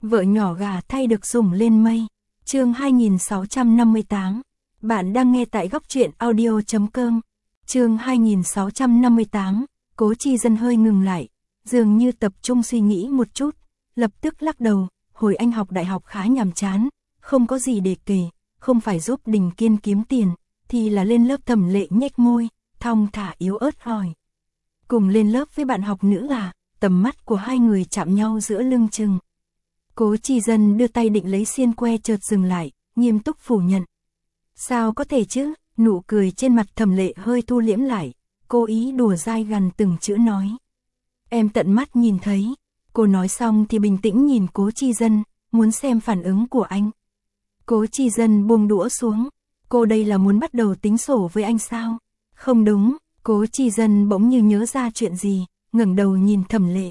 Vợ nhỏ gà thay được sủng lên mây. Chương 2658. Bạn đang nghe tại góc truyện audio.com. Chương 2658. Cố Chi Dân hơi ngừng lại, dường như tập trung suy nghĩ một chút, lập tức lắc đầu, hồi anh học đại học khá nhàm chán, không có gì để kể, không phải giúp Đình Kiên kiếm tiền, thì là lên lớp. Thẩm Lệ nhếch môi, thong thả yếu ớt hỏi. Cùng lên lớp với bạn học nữ à? Tầm mắt của hai người chạm nhau giữa lưng chừng. Cố Chi Dân đưa tay định lấy xiên que chợt dừng lại, nghiêm túc phủ nhận. Sao có thể chứ? Nụ cười trên mặt Thẩm Lệ hơi thu liễm lại, cố ý đùa dai gằn từng chữ nói. Em tận mắt nhìn thấy. Cô nói xong thì bình tĩnh nhìn Cố Chi Dân, muốn xem phản ứng của anh. Cố Chi Dân buông đũa xuống. Cô đây là muốn bắt đầu tính sổ với anh sao? Không đúng. Cố Chi Dân bỗng như nhớ ra chuyện gì, ngẩng đầu nhìn Thẩm Lệ.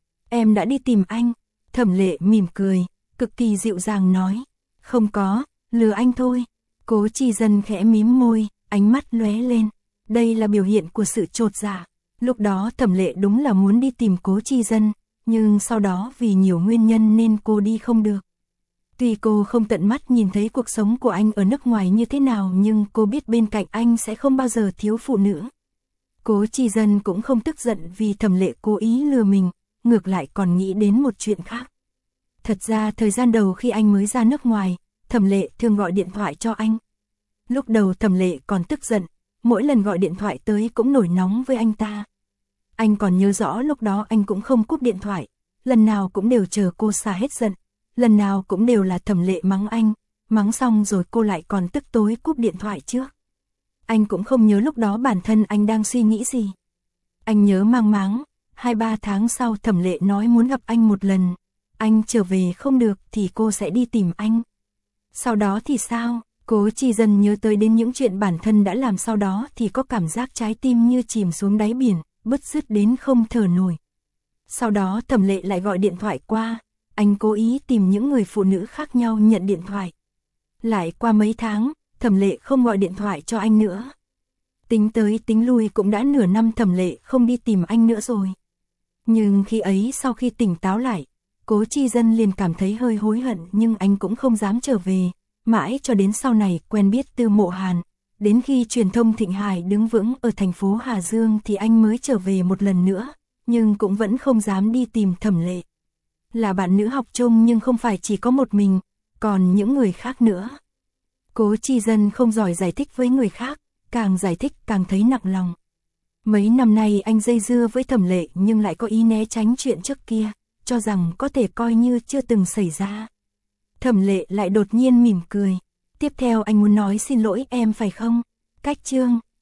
Em đã đi tìm anh. Thẩm Lệ mỉm cười, cực kỳ dịu dàng nói. Không có, lừa anh thôi. Cố Chi Dân khẽ mím môi, ánh mắt lóe lên. Đây là biểu hiện của sự chột dạ. Lúc đó Thẩm Lệ đúng là muốn đi tìm Cố Chi Dân, nhưng sau đó vì nhiều nguyên nhân nên cô đi không được. Tuy cô không tận mắt nhìn thấy cuộc sống của anh ở nước ngoài như thế nào, nhưng cô biết bên cạnh anh sẽ không bao giờ thiếu phụ nữ. Cố Chi Dân cũng không tức giận vì Thẩm Lệ cố ý lừa mình, ngược lại còn nghĩ đến một chuyện khác. Thật ra thời gian đầu khi anh mới ra nước ngoài, Thẩm Lệ thường gọi điện thoại cho anh. Lúc đầu Thẩm Lệ còn tức giận, mỗi lần gọi điện thoại tới cũng nổi nóng với anh ta. Anh còn nhớ rõ lúc đó anh cũng không cúp điện thoại, lần nào cũng đều chờ cô xả hết giận, lần nào cũng đều là Thẩm Lệ mắng anh, mắng xong rồi cô lại còn tức tối cúp điện thoại trước. Anh cũng không nhớ lúc đó bản thân anh đang suy nghĩ gì. Anh nhớ mang máng, 2-3 tháng sau Thẩm Lệ nói muốn gặp anh một lần, anh trở về không được thì cô sẽ đi tìm anh. Sau đó thì sao? Cố Chi Dân nhớ tới đến những chuyện bản thân đã làm sau đó thì có cảm giác trái tim như chìm xuống đáy biển, bứt rứt đến không thở nổi. Sau đó Thẩm Lệ lại gọi điện thoại qua, anh cố ý tìm những người phụ nữ khác nhau nhận điện thoại. Lại qua mấy tháng, Thẩm Lệ không gọi điện thoại cho anh nữa. Tính tới tính lui cũng đã nửa năm Thẩm Lệ không đi tìm anh nữa rồi. Nhưng khi ấy sau khi tỉnh táo lại, Cố Chi Dân liền cảm thấy hơi hối hận, nhưng anh cũng không dám trở về. Mãi cho đến sau này quen biết Tư Mộ Hàn, đến khi truyền thông Thịnh Hải đứng vững ở thành phố Hà Dương thì anh mới trở về một lần nữa, nhưng cũng vẫn không dám đi tìm Thẩm Lệ. Là bạn nữ học chung nhưng không phải chỉ có một mình, còn những người khác nữa. Cố Chi Dân không giỏi giải thích với người khác, càng giải thích càng thấy nặng lòng. Mấy năm nay anh dây dưa với Thẩm Lệ nhưng lại có ý né tránh chuyện trước kia, cho rằng có thể coi như chưa từng xảy ra. Thẩm Lệ lại đột nhiên mỉm cười. Tiếp theo anh muốn nói xin lỗi em phải không? Cách chương